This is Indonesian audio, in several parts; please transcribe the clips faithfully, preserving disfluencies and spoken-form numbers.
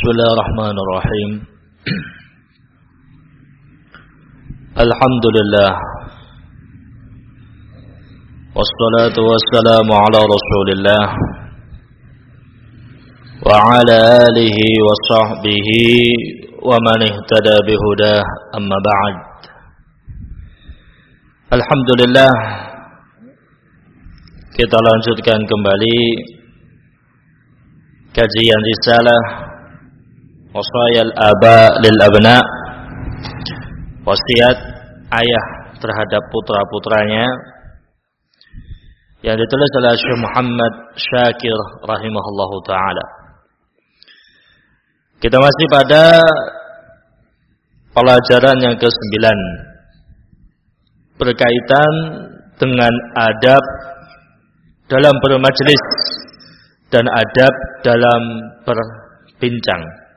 Bismillahirrahmanirrahim. Alhamdulillah. Wassalatu wassalamu ala Rasulillah wa ala alihi wa sahbihi wa man ihtada bihudah, amma ba'd. Alhamdulillah, kita lanjutkan kembali kajian risalah Wasayal Aba lil Abna, wasiat ayah terhadap putra-putranya, yang ditulis oleh Syekh Muhammad Syakir rahimahullahu taala. Kita masih pada pelajaran yang kesembilan berkaitan dengan adab dalam bermajlis dan adab dalam berbincang.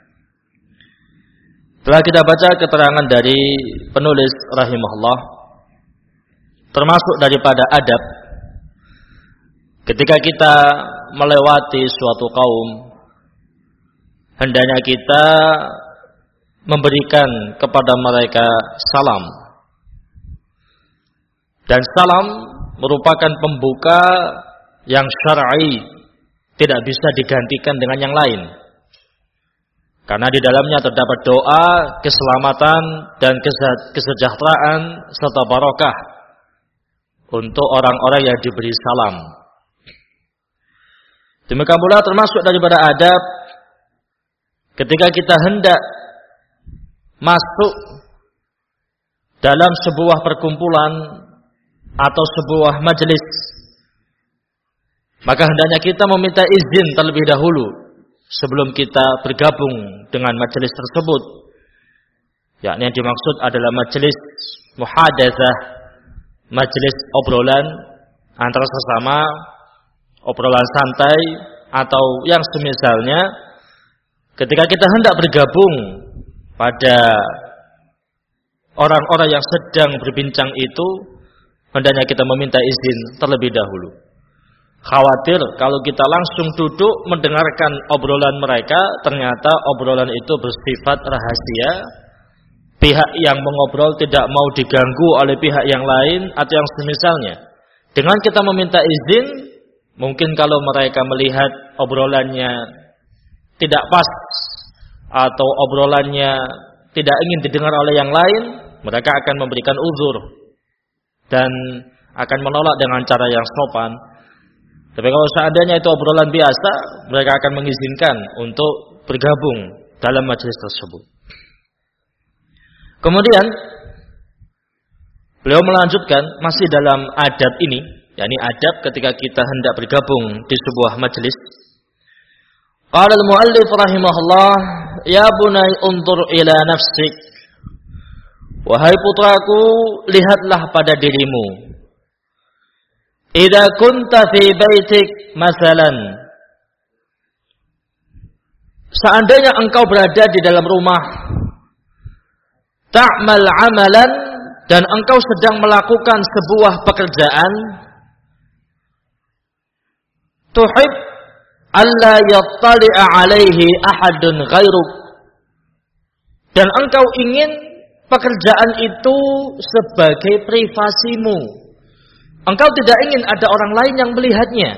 Telah kita baca keterangan dari penulis rahimahullah, termasuk daripada adab ketika kita melewati suatu kaum, hendaknya kita memberikan kepada mereka salam. Dan salam merupakan pembuka yang syar'i, tidak bisa digantikan dengan yang lain. Karena di dalamnya terdapat doa, keselamatan dan kesejahteraan serta barokah untuk orang-orang yang diberi salam. Demikian pula termasuk daripada adab ketika kita hendak masuk dalam sebuah perkumpulan atau sebuah majelis, maka hendaknya kita meminta izin terlebih dahulu sebelum kita bergabung dengan majelis tersebut. Yakni yang dimaksud adalah majelis muhadatsah, majelis obrolan antara sesama, obrolan santai atau yang semisalnya. Ketika kita hendak bergabung pada orang-orang yang sedang berbincang itu, hendaknya kita meminta izin terlebih dahulu. Khawatir kalau kita langsung duduk mendengarkan obrolan mereka, ternyata obrolan itu bersifat rahasia, pihak yang mengobrol tidak mau diganggu oleh pihak yang lain atau yang semisalnya. Dengan kita meminta izin, mungkin kalau mereka melihat obrolannya tidak pas atau obrolannya tidak ingin didengar oleh yang lain, mereka akan memberikan uzur dan akan menolak dengan cara yang sopan. Tapi kalau seandainya itu obrolan biasa, mereka akan mengizinkan untuk bergabung dalam majelis tersebut. Kemudian beliau melanjutkan masih dalam adab ini, yakni adab ketika kita hendak bergabung di sebuah majelis. Qala al-muallif rahimahullah, ya bunai undur ila nafsik. Wahai putraku, lihatlah pada dirimu. Idza kunta fi baitik masalan, seandainya engkau berada di dalam rumah, ta'mal amalan, dan engkau sedang melakukan sebuah pekerjaan, tuhib alla yattali'a alaihi ahadun ghairuk, dan engkau ingin pekerjaan itu sebagai privasimu. Engkau tidak ingin ada orang lain yang melihatnya.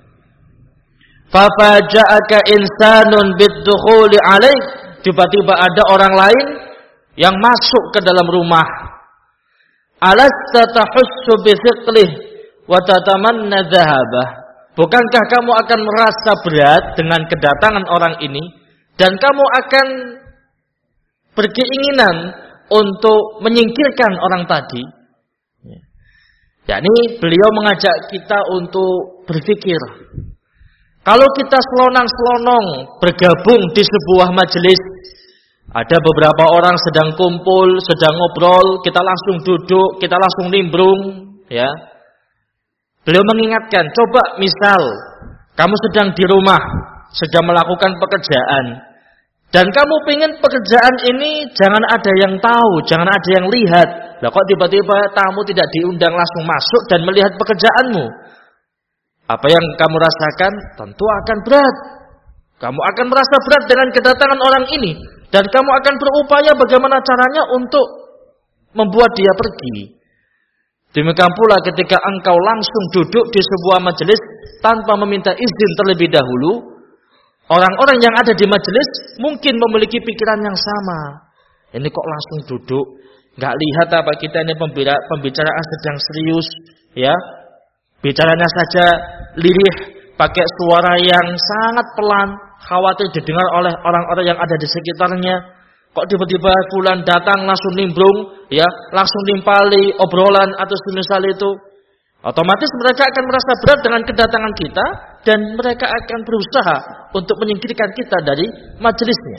Fafaja'aka insanun bid-dukhuli 'alaik, tiba-tiba ada orang lain yang masuk ke dalam rumah. Alasta tahussu bi thiqlih wa tatamanna dhahabah. Bukankah kamu akan merasa berat dengan kedatangan orang ini dan kamu akan berkeinginan untuk menyingkirkan orang tadi? Yakni beliau mengajak kita untuk berpikir. Kalau kita selonang-selonong bergabung di sebuah majelis, ada beberapa orang sedang kumpul, sedang ngobrol, kita langsung duduk, kita langsung nimbrung, ya. Beliau mengingatkan, coba misal kamu sedang di rumah, sedang melakukan pekerjaan, dan kamu pengen pekerjaan ini jangan ada yang tahu, jangan ada yang lihat. Lah kok tiba-tiba tamu tidak diundang langsung masuk dan melihat pekerjaanmu? Apa yang kamu rasakan? Tentu akan berat. Kamu akan merasa berat dengan kedatangan orang ini. Dan kamu akan berupaya bagaimana caranya untuk membuat dia pergi. Demikian pula ketika engkau langsung duduk di sebuah majelis tanpa meminta izin terlebih dahulu, orang-orang yang ada di majelis mungkin memiliki pikiran yang sama. Ini kok langsung duduk? Gak lihat apa kita ini pembicaraan sedang serius, ya? Bicaranya saja lirih, pakai suara yang sangat pelan, khawatir didengar oleh orang-orang yang ada di sekitarnya. Kok tiba-tiba fulan datang langsung nimbrung, ya, langsung nimpali obrolan atau semisal itu. Otomatis mereka akan merasa berat dengan kedatangan kita dan mereka akan berusaha untuk menyingkirkan kita dari majelisnya.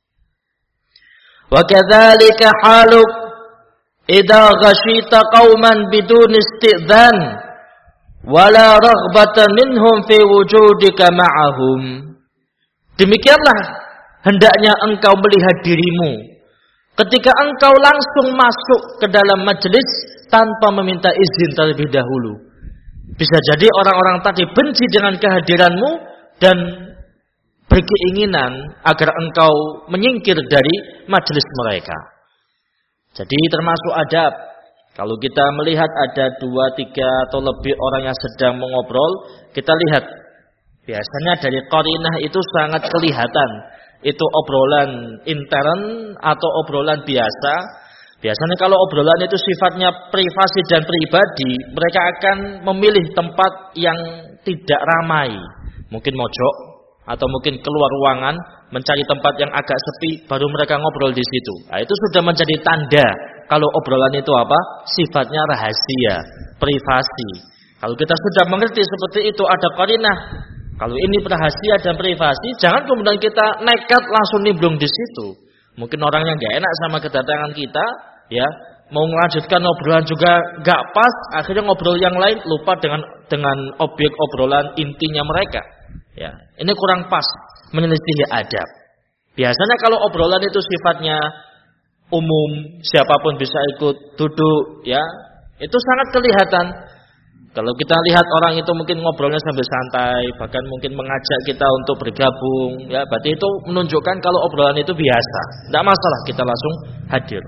Wa kadzalika haluk idza ghashita qauman bidun isti'dzan wala raghbatan minhum fi wujudika ma'ahum. Demikianlah hendaknya engkau melihat dirimu ketika engkau langsung masuk ke dalam majelis tanpa meminta izin terlebih dahulu. Bisa jadi orang-orang tadi benci dengan kehadiranmu dan berkeinginan agar engkau menyingkir dari majelis mereka. Jadi termasuk adab. Kalau kita melihat ada dua, tiga atau lebih orang yang sedang mengobrol, kita lihat. Biasanya dari qarinah itu sangat kelihatan. Itu obrolan intern atau obrolan biasa. Biasanya kalau obrolan itu sifatnya privasi dan pribadi, mereka akan memilih tempat yang tidak ramai. Mungkin mojok atau mungkin keluar ruangan, mencari tempat yang agak sepi, baru mereka ngobrol di situ. Nah, itu sudah menjadi tanda kalau obrolan itu apa? Sifatnya rahasia, privasi. Kalau kita sudah mengerti seperti itu, ada qarinah. Kalau ini rahasia dan privasi, jangan kemudian kita nekat langsung nimbrung di situ. Mungkin orangnya nggak enak sama kedatangan kita, ya, mau melanjutkan obrolan juga nggak pas, akhirnya ngobrol yang lain lupa dengan dengan objek obrolan intinya mereka. Ya, ini kurang pas, menyelisihi adab. Biasanya kalau obrolan itu sifatnya umum, siapapun bisa ikut duduk, ya, itu sangat kelihatan. Kalau kita lihat orang itu mungkin ngobrolnya sambil santai, bahkan mungkin mengajak kita untuk bergabung, ya, berarti itu menunjukkan kalau obrolan itu biasa. Tidak masalah kita langsung hadir.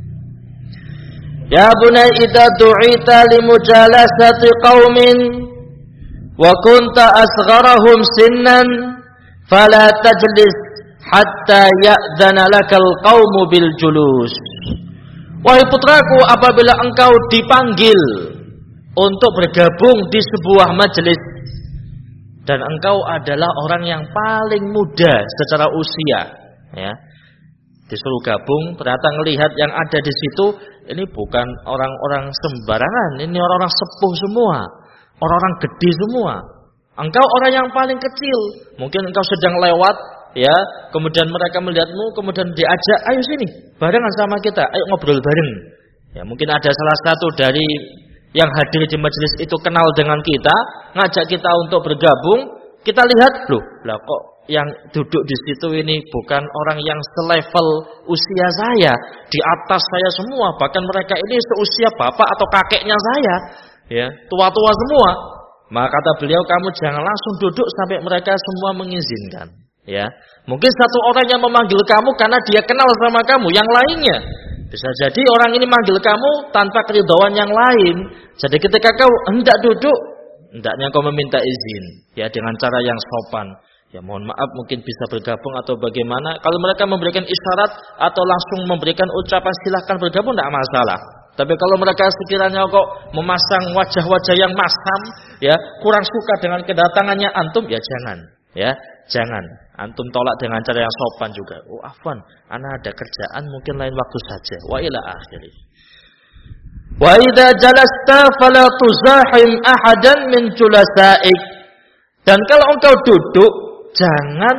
Ya bunai idza du'ita limujalasati qaumin wa kunta asgharahum sinnan fala tajlis hatta ya'dzana lakal qaumu bil julus. Wahai putraku, apabila engkau dipanggil untuk bergabung di sebuah majelis dan engkau adalah orang yang paling muda secara usia, ya, disuruh gabung, ternyata melihat yang ada di situ ini bukan orang-orang sembarangan, ini orang-orang sepuh semua, orang-orang gede semua. Engkau orang yang paling kecil, mungkin engkau sedang lewat, ya, kemudian mereka melihatmu, kemudian diajak, ayo sini, barengan sama kita, ayo ngobrol bareng. Ya, mungkin ada salah satu dari yang hadir di majelis itu kenal dengan kita, ngajak kita untuk bergabung. Kita lihat, loh, lah kok yang duduk di situ ini bukan orang yang selevel usia saya, di atas saya semua, bahkan mereka ini seusia bapak atau kakeknya saya, ya, tua-tua semua. Maka kata beliau, kamu jangan langsung duduk sampai mereka semua mengizinkan, ya. Mungkin satu orang yang memanggil kamu karena dia kenal sama kamu, yang lainnya bisa jadi orang ini manggil kamu tanpa keridhaan yang lain. Jadi ketika kau hendak duduk, hendaknya kau meminta izin, ya, dengan cara yang sopan. Ya, mohon maaf, mungkin bisa bergabung atau bagaimana. Kalau mereka memberikan isyarat atau langsung memberikan ucapan silahkan bergabung, tidak masalah. Tapi kalau mereka sekiranya kok memasang wajah-wajah yang masam, ya, kurang suka dengan kedatangannya antum, ya jangan, ya, jangan. Antum tolak dengan cara yang sopan juga. Oh, afwan, ana ada kerjaan, mungkin lain waktu saja. Wa ila akhirih. Wa idza jalasta fala tuzahim ahadan min julasaik. Dan kalau engkau duduk, jangan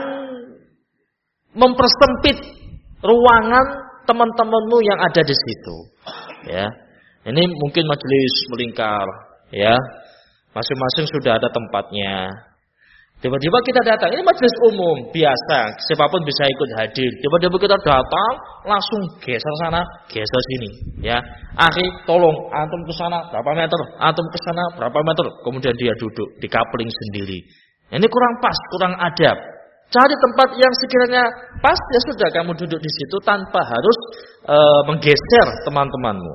mempersempit ruangan teman-temanmu yang ada di situ. Ya. Ini mungkin majelis melingkar, ya. Masing-masing sudah ada tempatnya. Tiba-tiba kita datang, ini majelis umum biasa, siapapun bisa ikut hadir. Tiba-tiba kita datang, langsung geser sana, geser sini, ya. Akhi, tolong antum ke sana berapa meter, antum ke sana berapa meter, kemudian dia duduk di coupling sendiri. Ini kurang pas, kurang adab. Cari tempat yang sekiranya pas, ya sudah kamu duduk di situ tanpa harus e, menggeser teman-temanmu.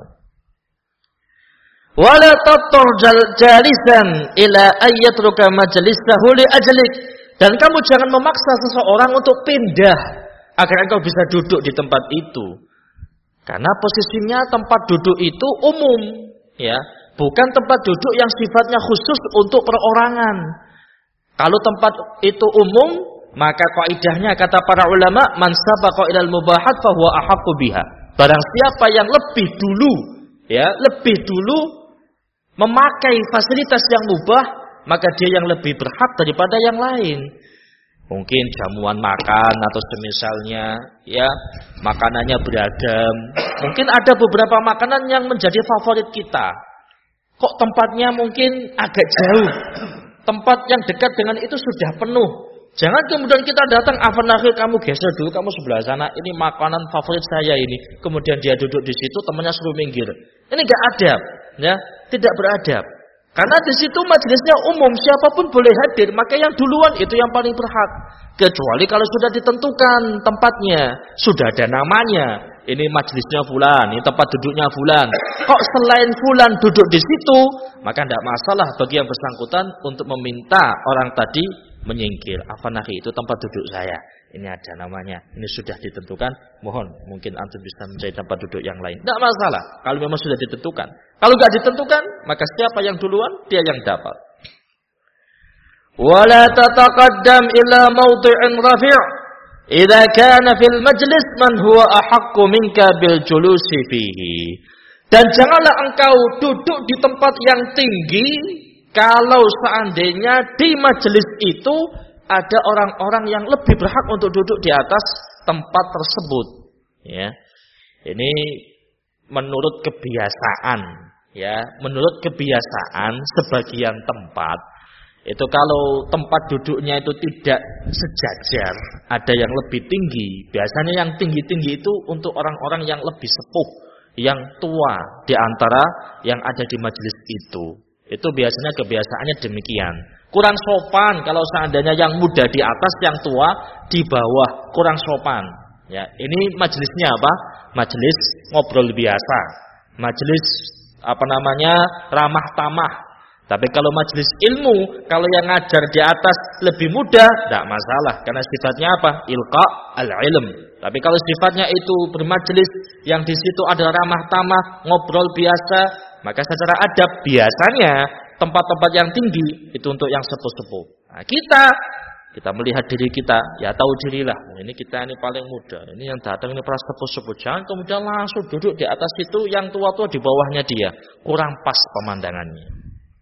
Wala tattur jalisan ila ayyatruka majlisahu li ajlik. Dan kamu jangan memaksa seseorang untuk pindah agar engkau bisa duduk di tempat itu. Karena posisinya tempat duduk itu umum, ya, bukan tempat duduk yang sifatnya khusus untuk perorangan. Kalau tempat itu umum, maka kaidahnya kata para ulama, man sabaqa ilal mubahat fa huwa ahaqqu biha. Barang siapa yang lebih dulu, ya, lebih dulu memakai fasilitas yang mubah, maka dia yang lebih berhak daripada yang lain. Mungkin jamuan makan atau semisalnya, ya, makanannya beragam. Mungkin ada beberapa makanan yang menjadi favorit kita. Kok tempatnya mungkin agak jauh. Tempat yang dekat dengan itu sudah penuh. Jangan kemudian kita datang, afan akhir kamu geser dulu, kamu sebelah sana. Ini makanan favorit saya ini. Kemudian dia duduk di situ, temannya suruh minggir. Ini enggak adab, ya, tidak beradab. Karena di situ majelisnya umum, siapapun boleh hadir, maka yang duluan itu yang paling berhak. Kecuali kalau sudah ditentukan tempatnya, sudah ada namanya. Ini majelisnya fulan, ini tempat duduknya fulan. Kok selain fulan duduk di situ, maka tidak masalah bagi yang bersangkutan untuk meminta orang tadi menyingkir. Afanahi, itu tempat duduk saya. Ini ada namanya, ini sudah ditentukan. Mohon, mungkin antum bisa mencari tempat duduk yang lain. Tidak masalah, kalau memang sudah ditentukan. Kalau tidak ditentukan, maka siapa yang duluan, dia yang dapat. Wala tataqaddam ila mawdi'in rafi'. Idza kana fil majlis man huwa ahaqqu minka bil julusi fihi. Dan janganlah engkau duduk di tempat yang tinggi kalau seandainya di majelis itu ada orang-orang yang lebih berhak untuk duduk di atas tempat tersebut, ya. Ini menurut kebiasaan, ya, menurut kebiasaan sebagian tempat itu kalau tempat duduknya itu tidak sejajar, ada yang lebih tinggi. Biasanya yang tinggi-tinggi itu untuk orang-orang yang lebih sepuh, yang tua di antara yang ada di majelis itu. Itu biasanya kebiasaannya demikian. Kurang sopan kalau seandainya yang muda di atas, yang tua di bawah, kurang sopan. Ya, ini majelisnya apa? Majelis ngobrol biasa. Majelis apa namanya? Ramah tamah. Tapi kalau majelis ilmu, kalau yang ngajar di atas lebih muda, tidak masalah. Karena sifatnya apa? Ilqa al-ilm. Tapi kalau sifatnya itu bermajelis yang di situ ada ramah tamah, ngobrol biasa, maka secara adab biasanya tempat-tempat yang tinggi itu untuk yang sepuh-sepuh. Nah, kita kita melihat diri kita, ya tahu dirilah. Ini kita ini paling muda. Ini yang datang ini para sepuh-sepuh. Jangan kemudian langsung duduk di atas itu, yang tua-tua di bawahnya dia. Kurang pas pemandangannya.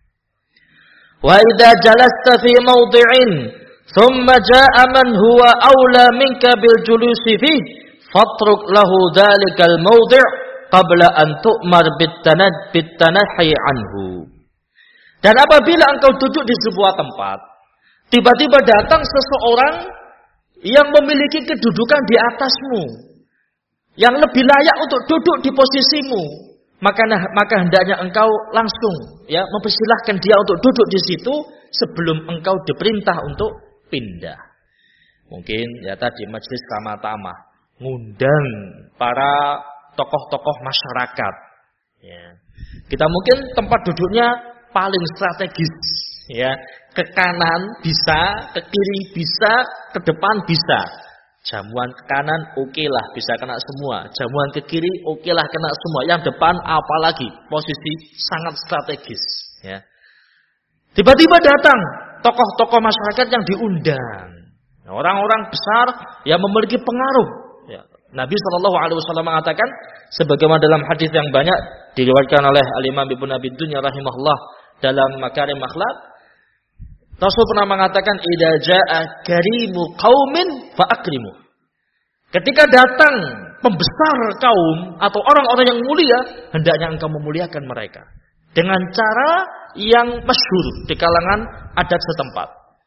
Wa idza jalasta fi mawdi'in thumma jaa'a man huwa aula minka bil julusi fi fatruk lahu dzalikal mawdi' qabla an tu'mar bitanad bitanahi anhu. Dan apabila engkau duduk di sebuah tempat, tiba-tiba datang seseorang yang memiliki kedudukan di atasmu, yang lebih layak untuk duduk di posisimu, maka maka hendaknya engkau langsung, ya, mempersilahkan dia untuk duduk di situ sebelum engkau diperintah untuk pindah. Mungkin ya tadi majelis ramah tamah, ngundang para tokoh-tokoh masyarakat. Ya. Kita mungkin tempat duduknya paling strategis, ya, ke kanan bisa, ke kiri bisa, ke depan bisa. Jamuan ke kanan oke okay lah, bisa kena semua. Jamuan ke kiri oke okay lah, kena semua. Yang depan apalagi, posisi sangat strategis, ya. Tiba-tiba datang tokoh-tokoh masyarakat yang diundang, orang-orang besar yang memiliki pengaruh, ya. Nabi shallallahu alaihi wasallam mengatakan, sebagaimana dalam hadis yang banyak diriwayatkan oleh Al-Imam Ibnu Abi Dunya rahimahullah dalam Makarim Akhlaq, Rasul pernah mengatakan, idza jaa karimu qaumin fa akrimu. Ketika datang pembesar kaum atau orang-orang yang mulia, hendaknya engkau memuliakan mereka dengan cara yang masyhur di kalangan adat setempat.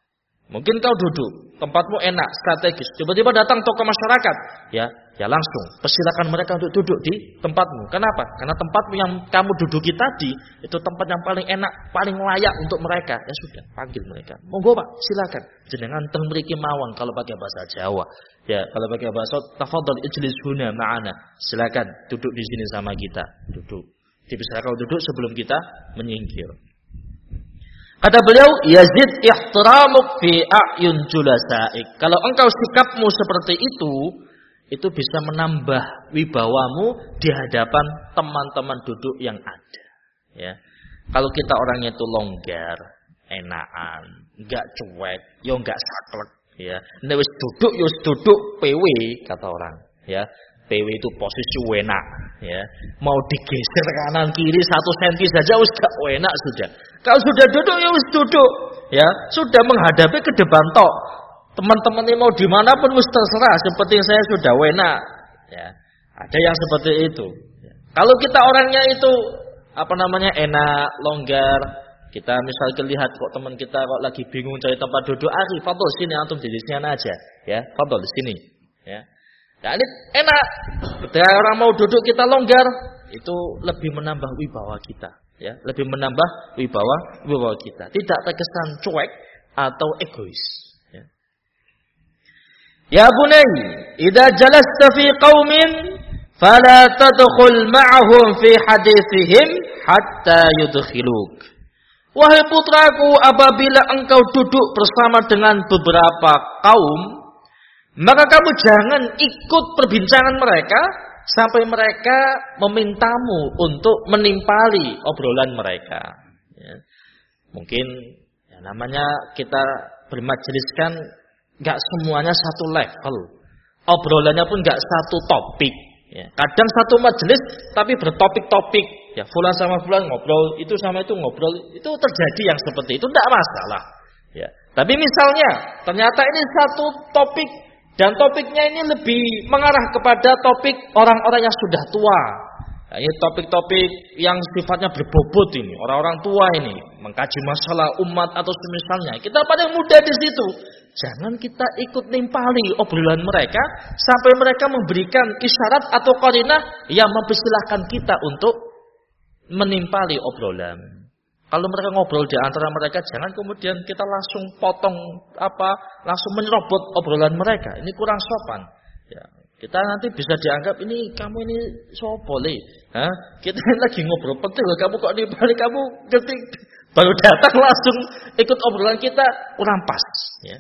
Mungkin kau duduk, tempatmu enak, strategis. Tiba-tiba datang tokoh masyarakat, ya, ya langsung persilakan mereka untuk duduk di tempatmu. Kenapa? Karena tempatmu yang kamu duduki tadi itu tempat yang paling enak, paling layak untuk mereka. Ya sudah, panggil mereka. Monggo Pak, silakan. Jenengan teng mriki mawon kalau pakai bahasa Jawa. Ya, kalau pakai bahasa tafadhal ijlis huna ma'ana. Silakan duduk di sini sama kita. Duduk. Dipersilakan duduk sebelum kita menyingkir. Kata beliau, yazid ihtiramuk fi a'yun julasaik. Kalau engkau sikapmu seperti itu, itu bisa menambah wibawamu di hadapan teman-teman duduk yang ada. Ya, kalau kita orangnya itu longgar, enakan, enggak cuek, yo enggak saklek, ya. Nek wis duduk yo duduk P W kata orang, ya. P W itu posisi enak, ya. Mau digeser kanan kiri satu senti saja wis gak enak sudah. Kalau sudah duduk ya wis duduk, ya. Sudah menghadapi ke depan tok. Teman-teman ini mau dimanapun wis terserah. Seperti saya sudah enak, ya. Ada yang seperti itu. Ya. Kalau kita orangnya itu apa namanya enak, longgar, kita misalnya lihat kok teman kita kok lagi bingung cari tempat duduk, ah, fadhol sini antum di sini aja, ya. Fadhol di sini, ya. Nah, ini enak. Ketika orang mau duduk kita longgar, itu lebih menambah wibawa kita, ya, lebih menambah wibawa wibawa kita. Tidak terkesan cuek atau egois. Ya, ya bunai, idza jalasta fi qaumin fala tadkhul ma'ahum fi hadithihim hatta yudkhiluk. Wahai putraku, apabila engkau duduk bersama dengan beberapa kaum, maka kamu jangan ikut perbincangan mereka sampai mereka memintamu untuk menimpali obrolan mereka. Ya. Mungkin ya, namanya kita bermajelis kan nggak semuanya satu level, obrolannya pun nggak satu topik. Ya. Kadang satu majelis tapi bertopik-topik. Ya, fulan sama fulan ngobrol, itu sama itu ngobrol, itu terjadi yang seperti itu, tidak masalah. Ya. Tapi misalnya ternyata ini satu topik. Dan topiknya ini lebih mengarah kepada topik orang-orang yang sudah tua. Nah, ini topik-topik yang sifatnya berbobot ini. Orang-orang tua ini. Mengkaji masalah umat atau semisalnya. Kita paling muda di situ. Jangan kita ikut nimpali obrolan mereka. Sampai mereka memberikan isyarat atau qarinah yang mempersilahkan kita untuk menimpali obrolan. Kalau mereka ngobrol di antara mereka, jangan kemudian kita langsung potong apa, langsung menyerobot obrolan mereka. Ini kurang sopan. Ya, kita nanti bisa dianggap ini kamu ini sopole. Hah? Kita lagi ngobrol penting, kamu kok di balik kamu ketik baru datang langsung ikut obrolan kita, kurang pas. Ya.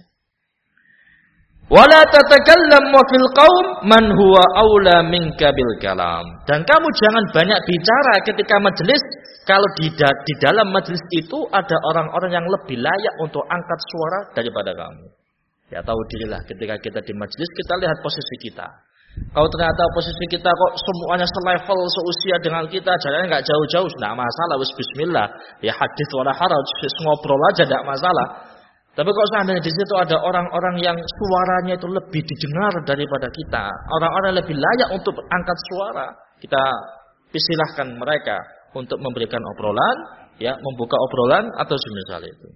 Wala tatakallam wa fil qaum man huwa aula minka bil kalam. Dan kamu jangan banyak bicara ketika majelis kalau di, da, di dalam majelis itu ada orang-orang yang lebih layak untuk angkat suara daripada kamu. Ya tahu dirilah ketika kita di majelis kita lihat posisi kita. Kalau ternyata posisi kita kok semuanya selevel seusia dengan kita, jalannya enggak jauh-jauh, enggak masalah, wis bismillah. Ya hadits wala haraj, ngobrol aja enggak masalah. Tapi kalau seandainya di situ ada orang-orang yang suaranya itu lebih didengar daripada kita, orang-orang yang lebih layak untuk angkat suara, kita persilahkan mereka untuk memberikan obrolan, ya, membuka obrolan atau semisal itu.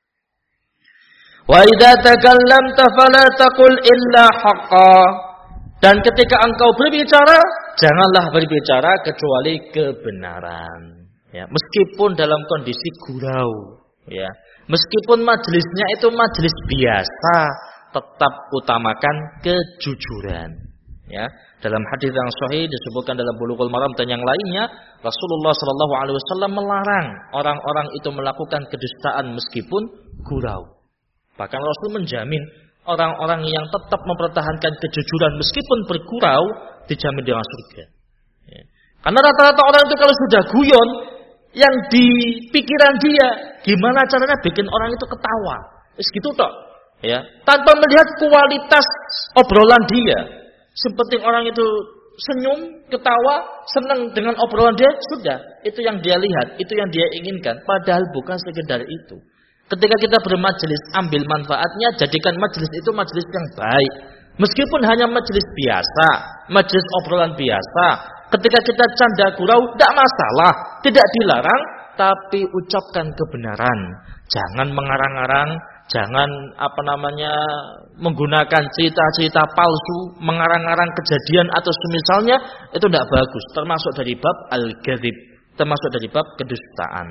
Wa idza takallamta fala taqul illa haqqa. Dan ketika engkau berbicara, janganlah berbicara kecuali kebenaran. Ya, meskipun dalam kondisi gurau, ya. Meskipun majelisnya itu majelis biasa, tetap utamakan kejujuran. Ya, dalam hadis yang sahih disebutkan dalam Bulughul Maram dan yang lainnya, Rasulullah Shallallahu Alaihi Wasallam melarang orang-orang itu melakukan kedustaan meskipun gurau. Bahkan Rasul menjamin orang-orang yang tetap mempertahankan kejujuran meskipun bergurau dijamin dengan surga. Ya. Karena rata-rata orang itu kalau sudah guyon, yang di pikiran dia gimana caranya bikin orang itu ketawa. Wis gitu tok, ya. Tanpa melihat kualitas obrolan dia. Seperti orang itu senyum, ketawa, senang dengan obrolan dia, sudah. Itu yang dia lihat, itu yang dia inginkan. Padahal bukan sekedar itu. Ketika kita bermajelis, ambil manfaatnya, jadikan majelis itu majelis yang baik. Meskipun hanya majelis biasa, majelis obrolan biasa. Ketika kita canda gurau, tidak masalah, tidak dilarang, tapi ucapkan kebenaran. Jangan mengarang-arang, jangan apa namanya menggunakan cerita-cerita palsu, mengarang-arang kejadian atau semisalnya, itu tidak bagus. Termasuk dari bab al-kadzib, termasuk dari bab kedustaan.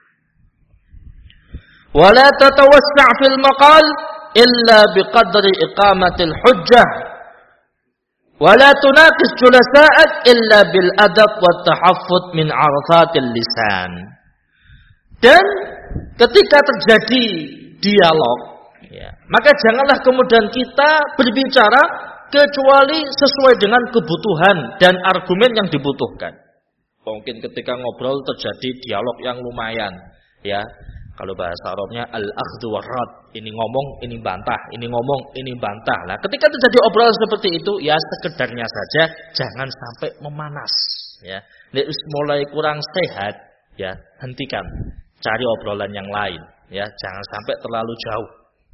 Wala tatawassa' fil maqal illa biqadri iqamatil hujjah. Wala tunaqis julasa'ak illa bil adab wat tahaffud min 'arafatil lisan. Dan ketika terjadi dialog, ya, maka janganlah kemudian kita berbicara kecuali sesuai dengan kebutuhan dan argumen yang dibutuhkan. Mungkin ketika ngobrol terjadi dialog yang lumayan, ya. Kalau bahasa Arabnya al-akhdhu war-rad, ini ngomong, ini bantah, ini ngomong, ini bantah. Nah, ketika terjadi obrolan seperti itu, ya sekedarnya saja, jangan sampai memanas, ya. Nek mulai kurang sehat, ya, hentikan. Cari obrolan yang lain, ya, jangan sampai terlalu jauh.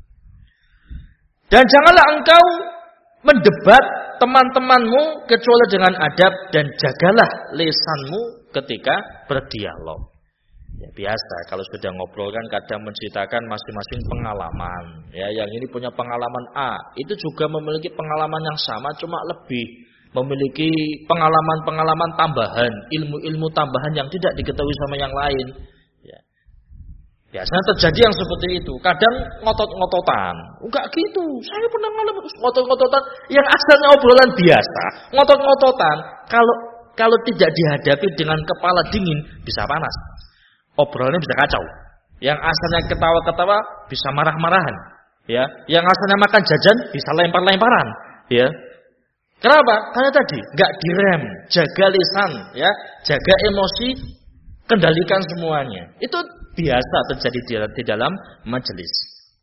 Dan janganlah engkau mendebat teman-temanmu kecuali dengan adab, dan jagalah lisanmu ketika berdialog. Ya, biasa kalau sudah ngobrol kan kadang menceritakan masing-masing pengalaman. Ya, yang ini punya pengalaman A, itu juga memiliki pengalaman yang sama, cuma lebih memiliki pengalaman-pengalaman tambahan, ilmu-ilmu tambahan yang tidak diketahui sama yang lain. Ya. Biasanya terjadi yang seperti itu. Kadang ngotot-ngototan. Enggak gitu. Saya pernah ngalamin ngotot-ngototan yang asalnya obrolan biasa. Ngotot-ngototan. Kalau kalau tidak dihadapi dengan kepala dingin bisa panas. Obrolannya bisa kacau. Yang asalnya ketawa-ketawa bisa marah-marahan. Ya, yang asalnya makan jajan bisa lempar-lemparan. Ya. Kenapa? Karena tadi enggak direm, jaga lisan, ya, jaga emosi, kendalikan semuanya. Itu biasa terjadi di dalam majelis.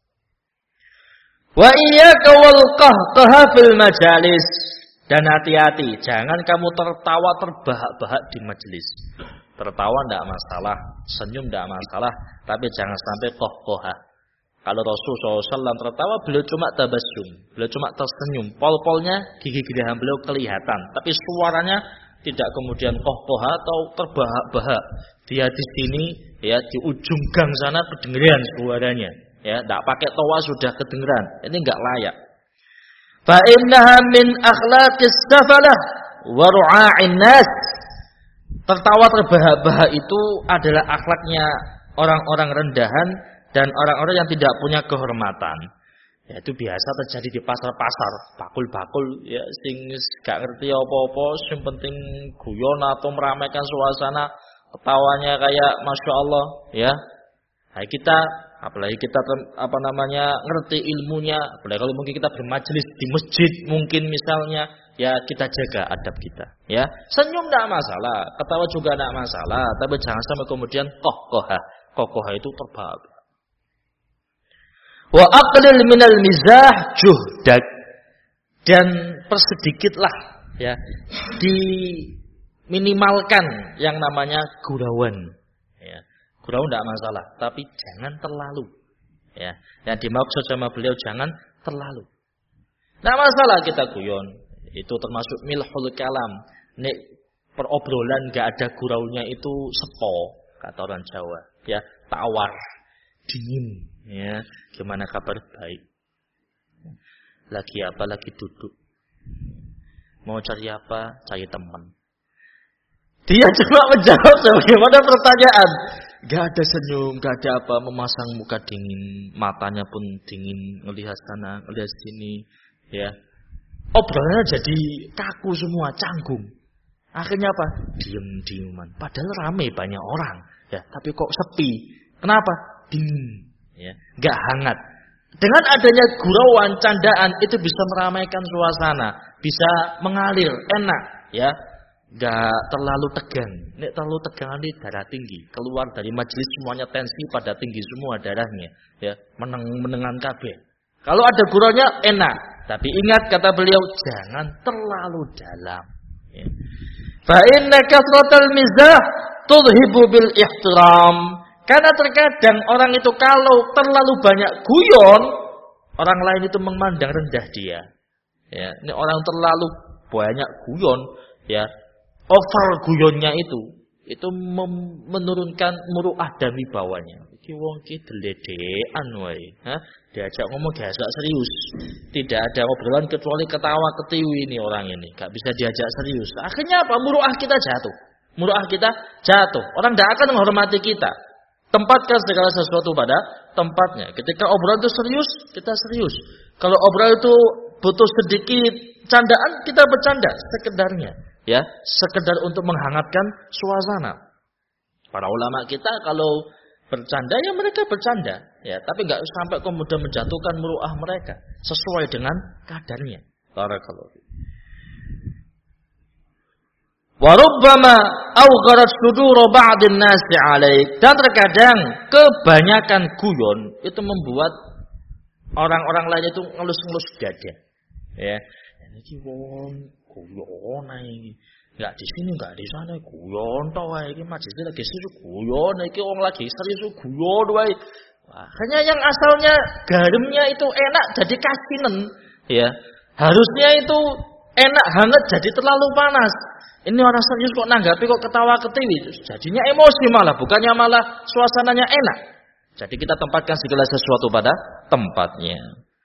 Wa iyyaka wal qahqaha fil majalis. Dan hati-hati, jangan kamu tertawa terbahak-bahak di majelis. Tertawa tidak masalah, senyum tidak masalah, tapi jangan sampai qahqaha. Kalau Rasulullah shallallahu alaihi wasallam tertawa, beliau cuma tabassum, beliau cuma tersenyum, pol-polnya, gigi geraham beliau kelihatan, tapi suaranya tidak kemudian qahqaha atau terbahak-bahak. Dia di sini, ya, di ujung gang sana kedengeran suaranya, ya, tidak pakai tawa sudah kedengeran, ini enggak layak. Fa innaha min akhlaqis safalah wa ru'a'in nas. Tertawa terbahak-bahak itu adalah akhlaknya orang-orang rendahan dan orang-orang yang tidak punya kehormatan. Ya, itu biasa terjadi di pasar-pasar, bakul-bakul, ya, sing gak ngerti apa-apa, sing penting guyon atau meramaikan suasana, ketawanya kayak masya Allah, ya. Nah, kita, apalagi kita apa namanya ngerti ilmunya, apalagi kalau mungkin kita bermajelis di masjid mungkin misalnya, ya kita jaga adab kita, ya. Senyum tidak masalah, ketawa juga tidak masalah, tapi jangan sampai kemudian qahqaha. Qahqaha itu terbahak. Wa aqlil minal mizah juhdak. Dan persedikitlah, ya, diminimalkan yang namanya gurauan, ya. Gurau tidak masalah, tapi jangan terlalu, ya. Yang dimaksud sama beliau jangan terlalu. Tidak masalah kita guyon, itu termasuk milhul kalam. Nek perobrolan enggak ada guraunya itu sepo, kata orang Jawa, ya, tawar, dingin, ya. Gimana kabar? Baik. Lagi apa? Lagi duduk. Mau cari apa? Cari teman. Dia cuma menjawab sebagaimana pertanyaan. Gak ada senyum, gak ada apa, memasang muka dingin, matanya pun dingin, melihat sana, melihat sini, ya. Obrolannya jadi kaku semua, canggung. Akhirnya apa? Diem-dieman. Padahal ramai banyak orang, ya, tapi kok sepi. Kenapa? Dingin, ya, gak hangat. Dengan adanya gurauan, candaan itu bisa meramaikan suasana, bisa mengalir, enak, ya. Gak terlalu tegang. Nek terlalu tegang nanti darah tinggi. Keluar dari majelis semuanya tensi pada tinggi semua darahnya, ya, meneng menengan kabeh. Kalau ada guraunya enak, tapi ingat kata beliau jangan terlalu dalam. Ya. Fa inna kasratal mizah tudhibu bil ihtiram. Karena terkadang orang itu kalau terlalu banyak guyon, orang lain itu memandang rendah dia. Ya, ini orang terlalu banyak guyon, ya. Over guyonnya itu, itu menurunkan muru'ah dan wibawanya. iki wong iki deledekan wae. Hah? Diajak ngomong diajak serius. Tidak ada obrolan kecuali ketawa ketiwi ini orang ini. Gak bisa diajak serius. Akhirnya apa? Muruah kita jatuh. Muruah kita jatuh. Orang tidak akan menghormati kita. Tempatkan segala sesuatu pada tempatnya. Ketika obrolan itu serius, kita serius. Kalau obrolan itu butuh sedikit candaan, kita bercanda sekedarnya. Ya, sekedar untuk menghangatkan suasana. Para ulama kita kalau bercanda ya mereka bercanda, ya, tapi enggak sampai kemudian menjatuhkan muruah mereka, sesuai dengan kadarnya. Barakallahu. Wa rubbama awgharat suduru ba'din nasi 'alaik. Dan terkadang kebanyakan guyon itu membuat orang-orang lain itu ngelus-ngelus dada. Ya, ini wong guyon ae. Enggak di sini, enggak di sana, guyon to wae iki majelis lagi serius guyon, iki wong lagi serius guyon wae. Hanya yang asalnya garamnya itu enak jadi kasinen, ya. Harusnya itu enak hangat jadi terlalu panas. Ini orang serius kok nanggapi kok ketawa ketiwi, jadinya emosi malah, bukannya malah suasananya enak. Jadi kita tempatkan segala sesuatu pada tempatnya.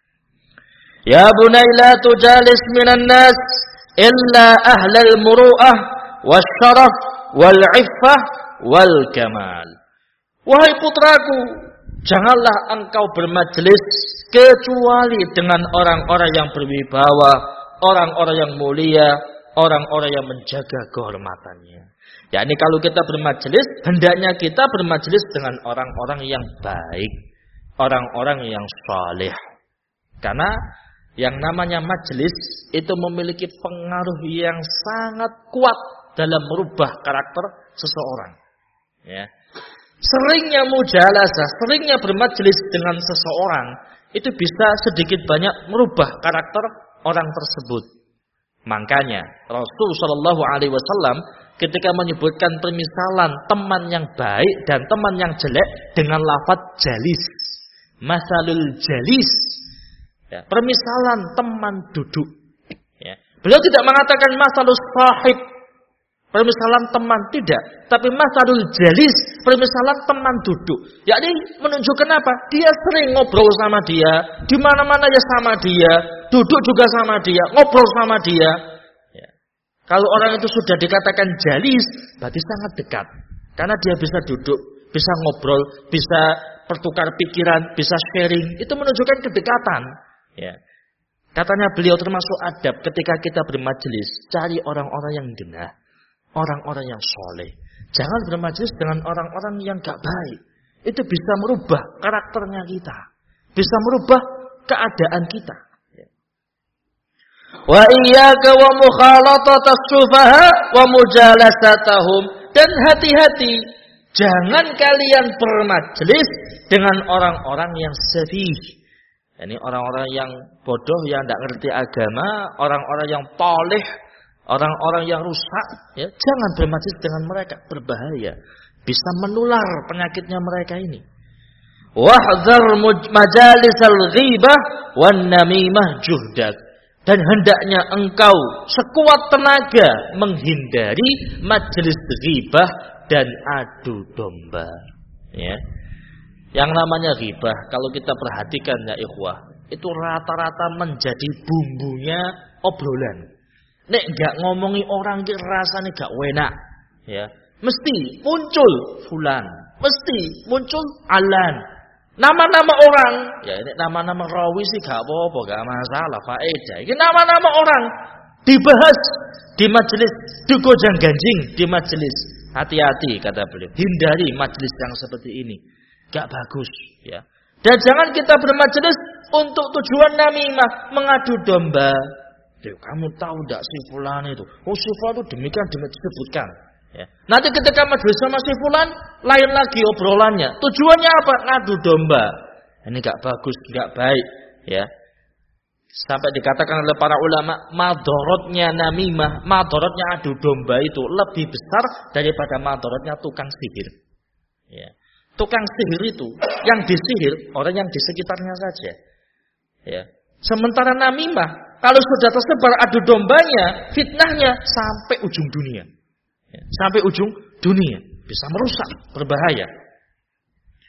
Ya bunai la tujalis minan nas illa ahlal muru'ah wasyaraf wal iffah wal kamal. Wahai putraku, janganlah engkau bermajelis kecuali dengan orang-orang yang berwibawa, orang-orang yang mulia, orang-orang yang menjaga kehormatannya. Yakni kalau kita bermajelis, hendaknya kita bermajelis dengan orang-orang yang baik, orang-orang yang saleh. Karena yang namanya majelis itu memiliki pengaruh yang sangat kuat dalam merubah karakter seseorang. Ya. Seringnya mujalasah, seringnya bermajelis dengan seseorang itu bisa sedikit banyak merubah karakter orang tersebut. Makanya Rasul Shallallahu Alaihi Wasallam ketika menyebutkan permisalan teman yang baik dan teman yang jelek dengan lafaz jalis, masalul jalis. Ya, permisalan teman duduk. Ya. Beliau tidak mengatakan masalus sahib, permisalan teman, tidak. Tapi masalul jalis, permisalan teman duduk. Yakni menunjukkan apa? Dia sering ngobrol sama dia, di mana-mana ya sama dia, duduk juga sama dia, ngobrol sama dia. Ya. Kalau orang itu sudah dikatakan jalis, berarti sangat dekat. Karena dia bisa duduk, bisa ngobrol, bisa pertukar pikiran, bisa sharing. Itu menunjukkan kedekatan. Ya. Katanya beliau termasuk adab ketika kita bermajelis, cari orang-orang yang genah, orang-orang yang soleh. Jangan bermajelis dengan orang-orang yang gak baik. Itu bisa merubah karakternya kita, bisa merubah keadaan kita. Wa iyyaka wa mukhalatat as-sufaha wa mujalasatahum. Dan hati-hati, jangan kalian bermajelis dengan orang-orang yang sedih. Ini orang-orang yang bodoh, yang tidak ngerti agama, orang-orang yang toleh, orang-orang yang rusak. Ya, jangan bermajelis dengan mereka, berbahaya. Bisa menular penyakitnya mereka ini. Wahdhar majalisal ghibah wan namimah juhdak. Dan hendaknya engkau sekuat tenaga menghindari majelis ghibah dan adu domba. Ya. Yang namanya ghibah, kalau kita perhatikan ya ikhwah, itu rata-rata menjadi bumbunya obrolan. Nek gak ngomongi orang ki rasane gak enak, ya. Mesti muncul fulan, mesti muncul alan. Nama-nama orang, ya ini nama-nama rawi sih gak apa-apa, gak masalah, faedah. Ini nama-nama orang dibahas di majelis, digojang-ganjing di majelis. Hati-hati kata beliau, hindari majelis yang seperti ini. Gak bagus, ya. Dan jangan kita bermajelis untuk tujuan namimah, mengadu domba. Duh, kamu tahu tidak si fulan itu? Oh, si fulan itu demikian disebutkan. Ya. Nanti ketika majelis sama si fulan, lain lagi obrolannya. Tujuannya apa? Ngadu domba. Ini gak bagus, gak baik, ya. Sampai dikatakan oleh para ulama, madorotnya namimah, madorotnya adu domba itu lebih besar daripada madorotnya tukang sihir. Ya. Tukang sihir itu yang disihir orang yang di sekitarnya saja. Ya. Sementara namimah kalau sudah tersebar adu dombanya, fitnahnya sampai ujung dunia. Ya. Sampai ujung dunia bisa merusak, berbahaya.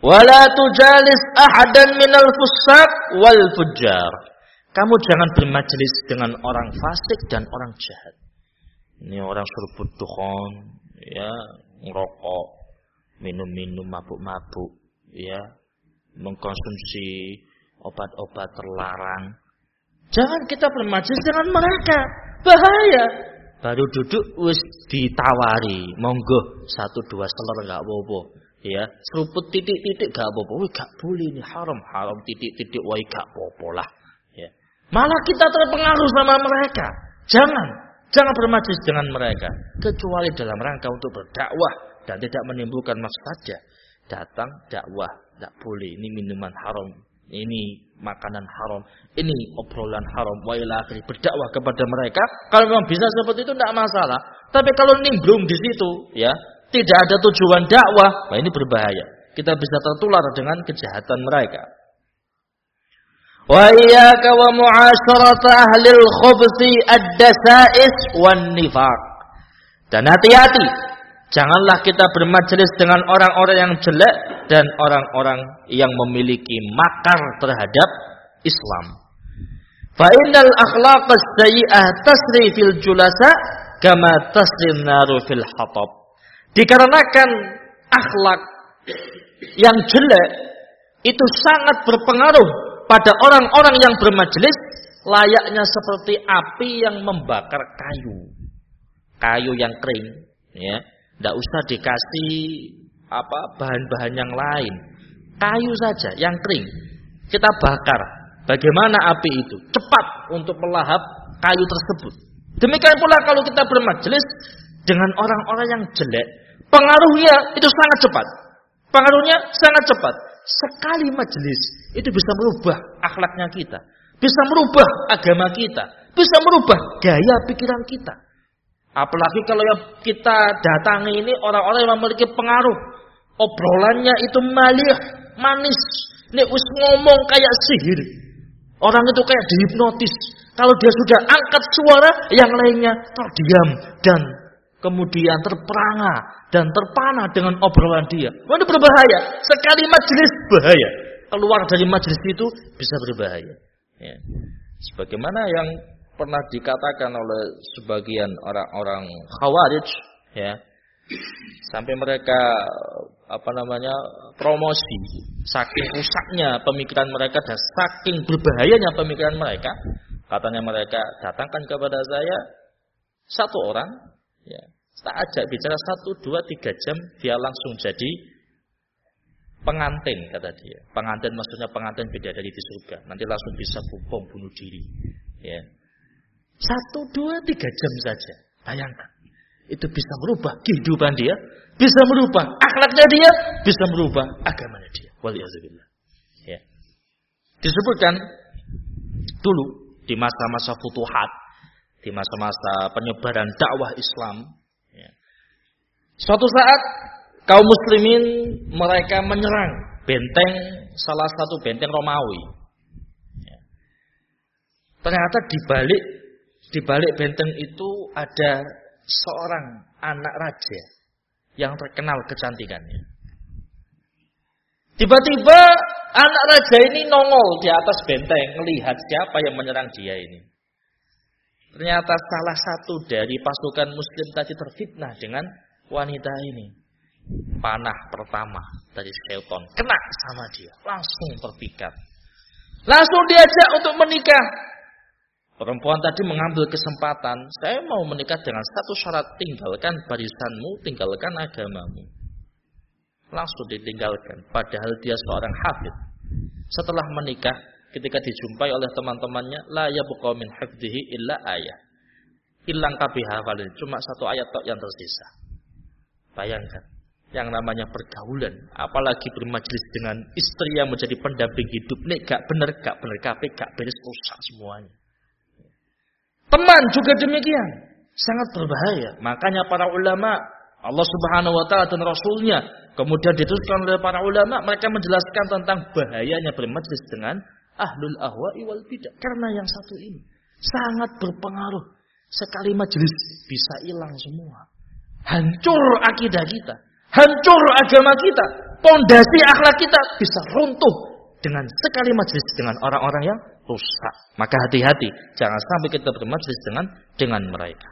Wala tujalis ahadan minal fusaq wal fujjar. Kamu jangan bermajelis dengan orang fasik dan orang jahat. Ini orang surbut dukhon, ya, ngerokok, minum-minum mabuk-mabuk, ya, mengkonsumsi obat-obat terlarang. Jangan kita bermajelis dengan mereka, bahaya. Baru duduk wis ditawari, monggo satu dua seler enggak apa-apa, ya. Seruput titik-titik enggak apa-apa, wih enggak boleh ini haram, haram titik-titik, wah enggak apa-apa lah, ya. Malah kita terpengaruh sama mereka. Jangan, jangan bermajelis dengan mereka, kecuali dalam rangka untuk berdakwah dan tidak menimbulkan mafsadah. Datang dakwah, enggak boleh ini minuman haram, ini makanan haram, ini obrolan haram, wa ila akhiri, berdakwah kepada mereka. Kalau memang bisa seperti itu tidak masalah. Tapi kalau nimbrung di situ, ya, tidak ada tujuan dakwah, nah ini berbahaya. Kita bisa tertular dengan kejahatan mereka. Wa iyyaka wa mu'asyarata ahlil khubthi ad-dasa'is wan nifaq. Dan hati-hati, janganlah kita bermajelis dengan orang-orang yang jelek dan orang-orang yang memiliki makar terhadap Islam. Fa innal akhlaqas sayyi'ah tasri fil julasa kama tasri naru fil hatab. Dikarenakan akhlak yang jelek itu sangat berpengaruh pada orang-orang yang bermajelis, layaknya seperti api yang membakar kayu. Kayu yang kering, ya. Tidak usah dikasih apa bahan-bahan yang lain. Kayu saja yang kering kita bakar. Bagaimana api itu? Cepat untuk melahap kayu tersebut. Demikian pula kalau kita bermajelis dengan orang-orang yang jelek, pengaruhnya itu sangat cepat. Pengaruhnya sangat cepat. Sekali majelis itu bisa merubah akhlaknya kita, bisa merubah agama kita, bisa merubah gaya pikiran kita. Apalagi kalau yang kita datangi ini orang-orang yang memiliki pengaruh, obrolannya itu malih, manis, nek wis ngomong kayak sihir. Orang itu kayak dihipnotis. Kalau dia sudah angkat suara, yang lainnya terdiam dan kemudian terperangah dan terpana dengan obrolan dia. Wah, ini berbahaya. Sekali majelis bahaya. Keluar dari majelis itu bisa berbahaya. Ya. Sebagaimana yang pernah dikatakan oleh sebagian orang-orang Khawarij, ya, sampai mereka apa namanya promosi, saking rusaknya pemikiran mereka dan saking berbahayanya pemikiran mereka, katanya mereka datangkan kepada saya satu orang, ya, tak ajak bicara satu, dua, tiga jam, dia langsung jadi pengantin, kata dia. Pengantin maksudnya pengantin bidadari di surga. Nanti langsung bisa bom bunuh diri. Ya. Satu, dua, tiga jam saja. Bayangkan. Itu bisa merubah kehidupan dia, bisa merubah akhlaknya dia, bisa merubah agamanya dia. Waliyahzubillah. Ya. Disebutkan dulu di masa-masa futuhat, di masa-masa penyebaran dakwah Islam, ya. Suatu saat kaum muslimin mereka menyerang benteng, salah satu benteng Romawi. Ya. Ternyata di balik di balik benteng itu ada seorang anak raja yang terkenal kecantikannya. Tiba-tiba anak raja ini nongol di atas benteng, melihat siapa yang menyerang dia ini. Ternyata salah satu dari pasukan muslim tadi terfitnah dengan wanita ini. Panah pertama dari Skelton kena sama dia, langsung terpikat. Langsung diajak untuk menikah. Perempuan tadi mengambil kesempatan, saya mau menikah dengan satu syarat, tinggalkan barisanmu, tinggalkan agamamu. Langsung ditinggalkan, padahal dia seorang hafid. Setelah menikah, ketika dijumpai oleh teman-temannya, la yabqa min hifdhihi illa ayah. Hilang kabeh hafalin, cuma satu ayat tok yang tersisa. Bayangkan, yang namanya pergaulan, apalagi bermajlis dengan istri yang menjadi pendamping hidup, nek gak bener, gak bener kabeh, gak beres, rusak semuanya. Teman juga demikian, sangat berbahaya. Makanya para ulama, Allah Subhanahu wa taala dan Rasulnya, kemudian diteruskan oleh para ulama, mereka menjelaskan tentang bahayanya bermajlis dengan ahlul ahwa'i wal bidah. Karena yang satu ini sangat berpengaruh. Sekali majelis bisa hilang semua. Hancur akidah kita, hancur agama kita, pondasi akhlak kita bisa runtuh dengan sekali majelis dengan orang-orang yang rusak. Maka hati-hati, jangan sampai kita bermajelis dengan dengan mereka.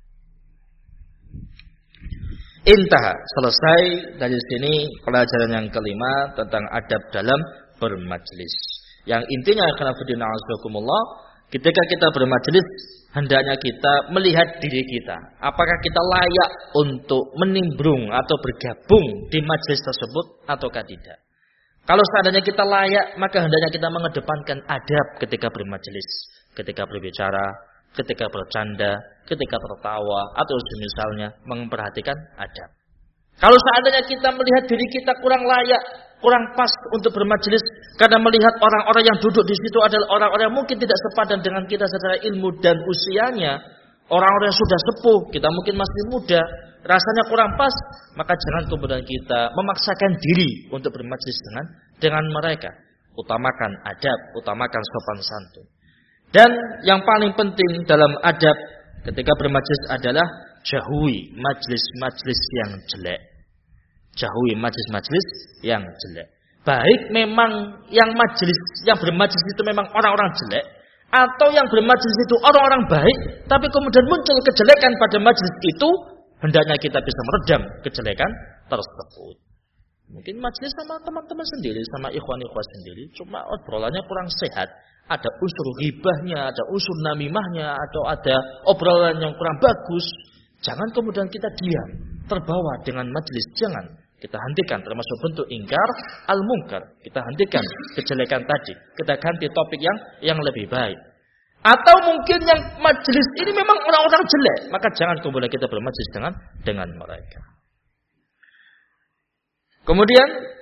Intah, selesai dari sini pelajaran yang kelima tentang adab dalam bermajelis. Yang intinya karena fidina azakumullah, ketika kita bermajelis hendaknya kita melihat diri kita, apakah kita layak untuk menimbrung atau bergabung di majelis tersebut ataukah tidak. Kalau seandainya kita layak, maka hendaknya kita mengedepankan adab ketika bermajelis, ketika berbicara, ketika bercanda, ketika tertawa, atau semisalnya memperhatikan adab. Kalau seandainya kita melihat diri kita kurang layak, kurang pas untuk bermajelis, karena melihat orang-orang yang duduk di situ adalah orang-orang yang mungkin tidak sepadan dengan kita secara ilmu dan usianya, orang-orang yang sudah sepuh, kita mungkin masih muda, rasanya kurang pas, maka jangan kemudian kita memaksakan diri untuk bermajelis dengan dengan mereka. Utamakan adab, utamakan sopan santun. Dan yang paling penting dalam adab ketika bermajelis adalah jauhi majelis-majelis yang jelek. Jauhi majelis-majelis yang jelek. Baik memang yang majelis yang bermajelis itu memang orang-orang jelek, atau yang bermajelis itu orang-orang baik, tapi kemudian muncul kejelekan pada majelis itu, hendaknya kita bisa meredam kejelekan tersebut. Mungkin majelis sama teman-teman sendiri, sama ikhwan-ikhwan sendiri, cuma obrolannya kurang sehat. Ada unsur ghibahnya, ada unsur namimahnya, atau ada obrolan yang kurang bagus. Jangan kemudian kita diam, terbawa dengan majelis. Jangan. Kita hentikan, termasuk bentuk ingkar al-munkar. Kita hentikan kejelekan tadi. Kita ganti topik yang yang lebih baik. Atau mungkin yang majelis ini memang orang-orang jelek, maka jangan kemudian kita bermajelis dengan dengan mereka. Kemudian